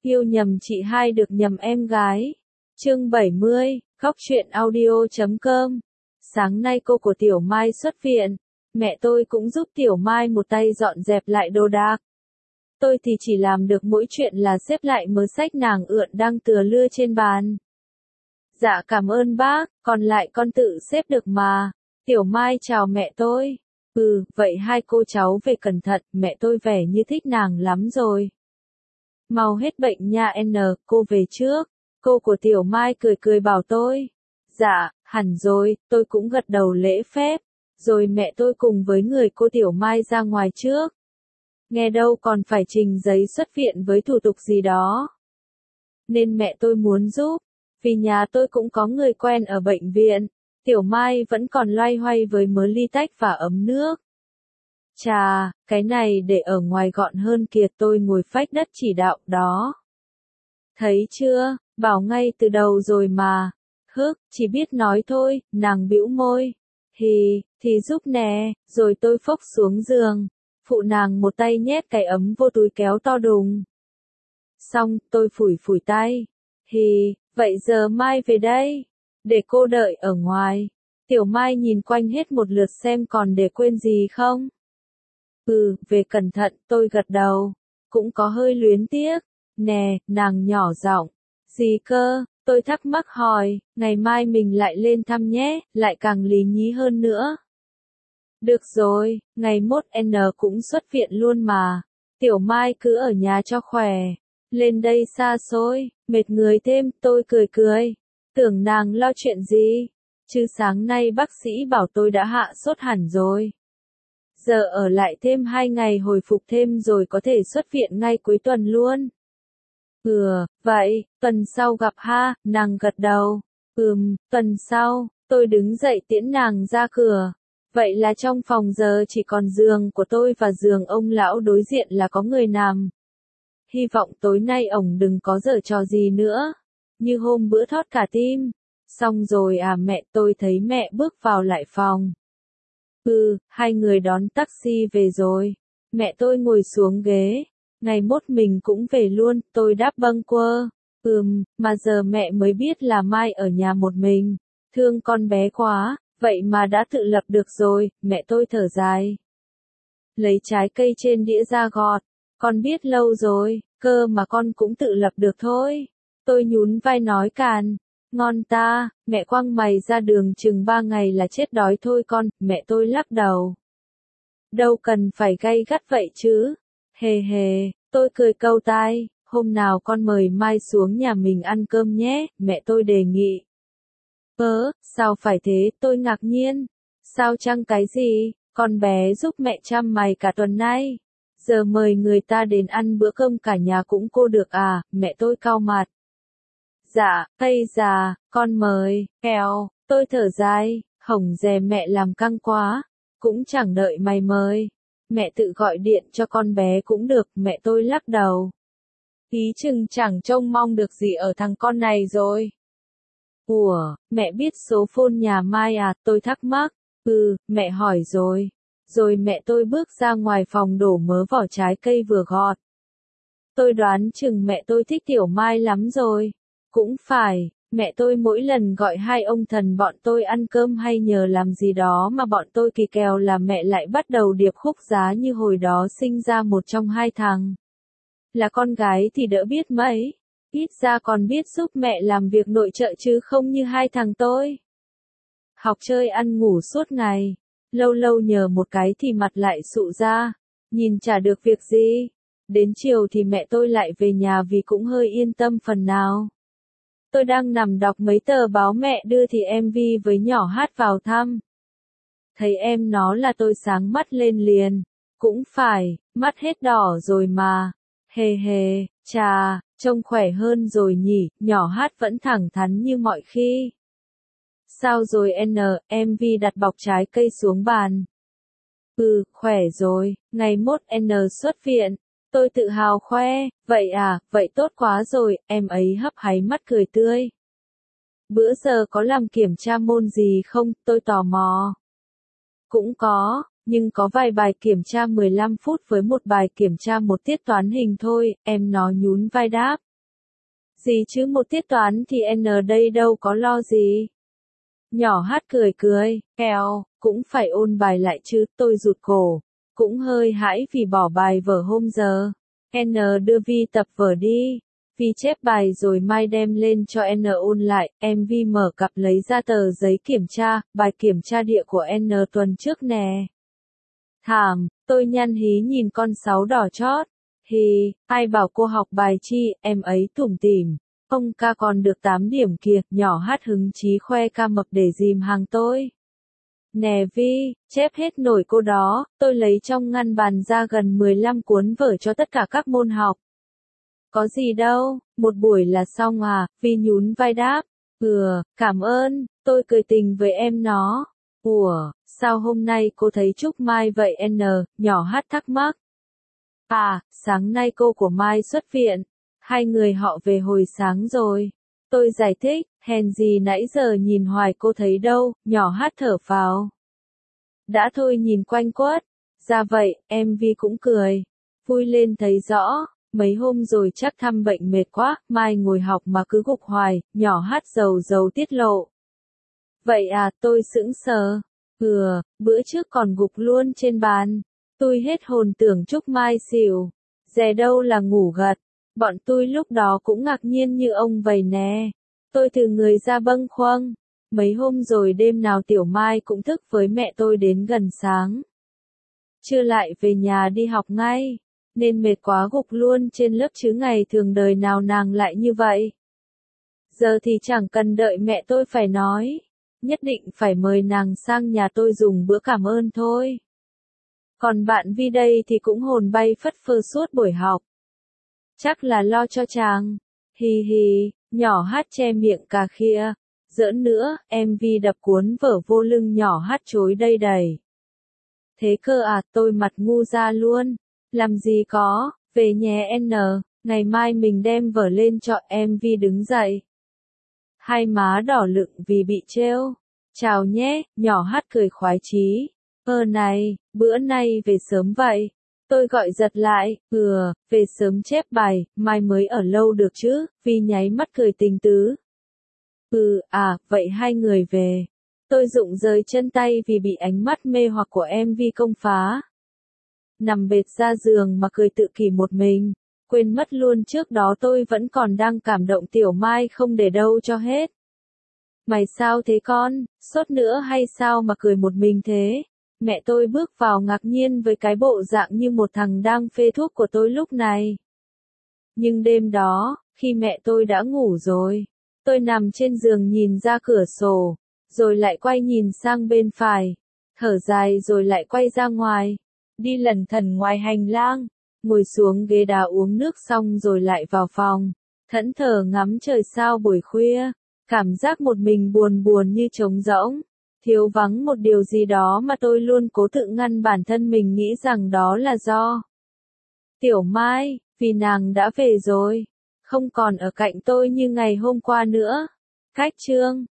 Yêu nhầm chị hai được nhầm em gái. Chương 70, khóc chuyện audio.com. Sáng nay cô của Tiểu Mai xuất viện. Mẹ tôi cũng giúp Tiểu Mai một tay dọn dẹp lại đồ đạc. Tôi thì chỉ làm được mỗi chuyện là xếp lại mớ sách nàng ượn đang tựa lưa trên bàn. Dạ cảm ơn bác, còn lại con tự xếp được mà. Tiểu Mai chào mẹ tôi. Vậy hai cô cháu về cẩn thận, mẹ tôi vẻ như thích nàng lắm rồi. Mau hết bệnh nha cô về trước. Cô của Tiểu Mai cười cười bảo tôi. Dạ, hẳn rồi, tôi cũng gật đầu lễ phép. Rồi mẹ tôi cùng với người cô Tiểu Mai ra ngoài trước. Nghe đâu còn phải trình giấy xuất viện với thủ tục gì đó. Nên mẹ tôi muốn giúp. Vì nhà tôi cũng có người quen ở bệnh viện. Tiểu Mai vẫn còn loay hoay với mớ ly tách và ấm nước. Chà, cái này để ở ngoài gọn hơn kìa, tôi ngồi phách đất chỉ đạo đó. Thấy chưa, bảo ngay từ đầu rồi mà. Chỉ biết nói thôi, nàng bĩu môi. Thì giúp nè, rồi tôi phốc xuống giường. Phụ nàng một tay nhét cái ấm vô túi kéo to đùng. Xong, tôi phủi phủi tay. Vậy giờ Mai về đây. Để cô đợi ở ngoài. Tiểu Mai nhìn quanh hết một lượt xem còn để quên gì không. Về cẩn thận, tôi gật đầu. Cũng có hơi luyến tiếc. Nè, nàng nhỏ giọng. Gì cơ, tôi thắc mắc hỏi, ngày mai mình lại lên thăm nhé, lại càng lý nhí hơn nữa. Được rồi, ngày mốt cũng xuất viện luôn mà. Tiểu Mai cứ ở nhà cho khỏe. Lên đây xa xôi, mệt người thêm, tôi cười cười. Tưởng nàng lo chuyện gì? Chứ sáng nay bác sĩ bảo tôi đã hạ sốt hẳn rồi. Giờ ở lại thêm 2 ngày hồi phục thêm rồi có thể xuất viện ngay cuối tuần luôn. Vậy, tuần sau gặp ha, nàng gật đầu. Tuần sau, tôi đứng dậy tiễn nàng ra cửa. Vậy là trong phòng giờ chỉ còn giường của tôi và giường ông lão đối diện là có người nằm. Hy vọng tối nay ổng đừng có giở trò gì nữa. Như hôm bữa thót cả tim. Xong rồi mẹ tôi thấy mẹ bước vào lại phòng. Hai người đón taxi về rồi. Mẹ tôi ngồi xuống ghế. Ngày mốt mình cũng về luôn, tôi đáp bâng quơ. Mà giờ mẹ mới biết là Mai ở nhà một mình. Thương con bé quá, vậy mà đã tự lập được rồi, mẹ tôi thở dài. Lấy trái cây trên đĩa ra gọt. Con biết lâu rồi, cơ mà con cũng tự lập được thôi. Tôi nhún vai nói càn. Ngon ta, mẹ quăng mày ra đường chừng 3 ngày là chết đói thôi con, mẹ tôi lắc đầu. Đâu cần phải gay gắt vậy chứ. Tôi cười câu tai, hôm nào con mời Mai xuống nhà mình ăn cơm nhé, mẹ tôi đề nghị. Sao phải thế, tôi ngạc nhiên. Sao chăng cái gì, con bé giúp mẹ chăm mày cả tuần nay. Giờ mời người ta đến ăn bữa cơm cả nhà cũng cô được à, mẹ tôi cau mặt. Dạ, con mời, tôi thở dài, hổng dè mẹ làm căng quá, cũng chẳng đợi mày mời. Mẹ tự gọi điện cho con bé cũng được, mẹ tôi lắc đầu. Ý chừng chẳng trông mong được gì ở thằng con này rồi. Mẹ biết số phone nhà Mai à, tôi thắc mắc. Mẹ hỏi rồi. Rồi mẹ tôi bước ra ngoài phòng đổ mớ vỏ trái cây vừa gọt. Tôi đoán chừng mẹ tôi thích Tiểu Mai lắm rồi. Cũng phải, mẹ tôi mỗi lần gọi hai ông thần bọn tôi ăn cơm hay nhờ làm gì đó mà bọn tôi kỳ kèo là mẹ lại bắt đầu điệp khúc giá như hồi đó sinh ra một trong hai thằng. Là con gái thì đỡ biết mấy, ít ra còn biết giúp mẹ làm việc nội trợ chứ không như hai thằng tôi. Học chơi ăn ngủ suốt ngày, lâu lâu nhờ một cái thì mặt lại sụ ra, nhìn chả được việc gì. Đến chiều thì mẹ tôi lại về nhà vì cũng hơi yên tâm phần nào. Tôi đang nằm đọc mấy tờ báo mẹ đưa thì em Vi với nhỏ Hát vào thăm. Thấy em nó là tôi sáng mắt lên liền. Cũng phải, mắt hết đỏ rồi mà. Chà, trông khỏe hơn rồi nhỉ, nhỏ Hát vẫn thẳng thắn như mọi khi. Sao rồi em Vi đặt bọc trái cây xuống bàn. Khỏe rồi, ngày mốt xuất viện. Tôi tự hào khoe, vậy à, vậy tốt quá rồi, em ấy hấp háy mắt cười tươi. Bữa giờ có làm kiểm tra môn gì không, tôi tò mò. Cũng có, nhưng có vài bài kiểm tra 15 phút với một bài kiểm tra một tiết toán hình thôi, em nó nhún vai đáp. Gì chứ một tiết toán thì N đây đâu có lo gì. Nhỏ hát cười cười, kèo, cũng phải ôn bài lại chứ, tôi rụt cổ. Cũng hơi hãi vì bỏ bài vở hôm giờ. N đưa Vi tập vở đi. Vi chép bài rồi mai đem lên cho N ôn lại, em Vi mở cặp lấy ra tờ giấy kiểm tra, bài kiểm tra địa của N tuần trước nè. Thảm, tôi nhăn hí nhìn con sáu đỏ chót. Hì, ai bảo cô học bài chi, em ấy tủm tỉm. Ông ca còn được 8 điểm kìa, nhỏ hát hứng chí khoe ca mập để dìm hàng tôi. Nè Vi, chép hết nổi cô đó, tôi lấy trong ngăn bàn ra gần 15 cuốn vở cho tất cả các môn học. Có gì đâu, một buổi là xong à, Vi nhún vai đáp. Cảm ơn, tôi cười tình với em nó. Ủa, sao hôm nay cô thấy Trúc Mai vậy N, nhỏ hát thắc mắc. À, sáng nay cô của Mai xuất viện. Hai người họ về hồi sáng rồi. Tôi giải thích, hèn gì nãy giờ nhìn hoài cô thấy đâu, nhỏ hát thở phào. Đã thôi nhìn quanh quất. Ra vậy, em Vi cũng cười. Vui lên thấy rõ, mấy hôm rồi chắc thăm bệnh mệt quá, mai ngồi học mà cứ gục hoài, nhỏ hát dầu tiết lộ. Vậy à, tôi sững sờ. Bữa trước còn gục luôn trên bàn. Tôi hết hồn tưởng Trúc Mai xỉu. Dè đâu là ngủ gật. Bọn tôi lúc đó cũng ngạc nhiên như ông vậy nè. Tôi từ người ra bâng khuâng. Mấy hôm rồi đêm nào Tiểu Mai cũng thức với mẹ tôi đến gần sáng. Trưa lại về nhà đi học ngay. Nên mệt quá gục luôn trên lớp chứ ngày thường đời nào nàng lại như vậy. Giờ thì chẳng cần đợi mẹ tôi phải nói. Nhất định phải mời nàng sang nhà tôi dùng bữa cảm ơn thôi. Còn bạn Vi đây thì cũng hồn bay phất phơ suốt buổi học. Chắc là lo cho chàng. Hì hì, nhỏ hát che miệng cà khịa. Giỡn nữa, em Vi đập cuốn vở vô lưng nhỏ hát chối đây đầy. Thế cơ à, tôi mặt ngu ra luôn. Làm gì có, về nhé N, ngày mai mình đem vở lên cho em Vi đứng dậy. Hai má đỏ lựng vì bị trêu. Chào nhé, nhỏ hát cười khoái chí. Này, bữa nay về sớm vậy. Tôi gọi giật lại, về sớm chép bài, mai mới ở lâu được chứ, Vi nháy mắt cười tình tứ. Vậy hai người về. Tôi rụng rời chân tay vì bị ánh mắt mê hoặc của em Vi công phá. Nằm bệt ra giường mà cười tự kỷ một mình, quên mất luôn trước đó tôi vẫn còn đang cảm động Tiểu Mai không để đâu cho hết. Mày sao thế con, sốt nữa hay sao mà cười một mình thế? Mẹ tôi bước vào ngạc nhiên với cái bộ dạng như một thằng đang phê thuốc của tôi lúc này. Nhưng đêm đó, khi mẹ tôi đã ngủ rồi, tôi nằm trên giường nhìn ra cửa sổ, rồi lại quay nhìn sang bên phải, thở dài rồi lại quay ra ngoài, đi lẩn thẩn ngoài hành lang, ngồi xuống ghế đá uống nước xong rồi lại vào phòng, thẫn thờ ngắm trời sao buổi khuya, cảm giác một mình buồn buồn như trống rỗng. Thiếu vắng một điều gì đó mà tôi luôn cố tự ngăn bản thân mình nghĩ rằng đó là do Tiểu Mai, vì nàng đã về rồi, không còn ở cạnh tôi như ngày hôm qua nữa. Cách chương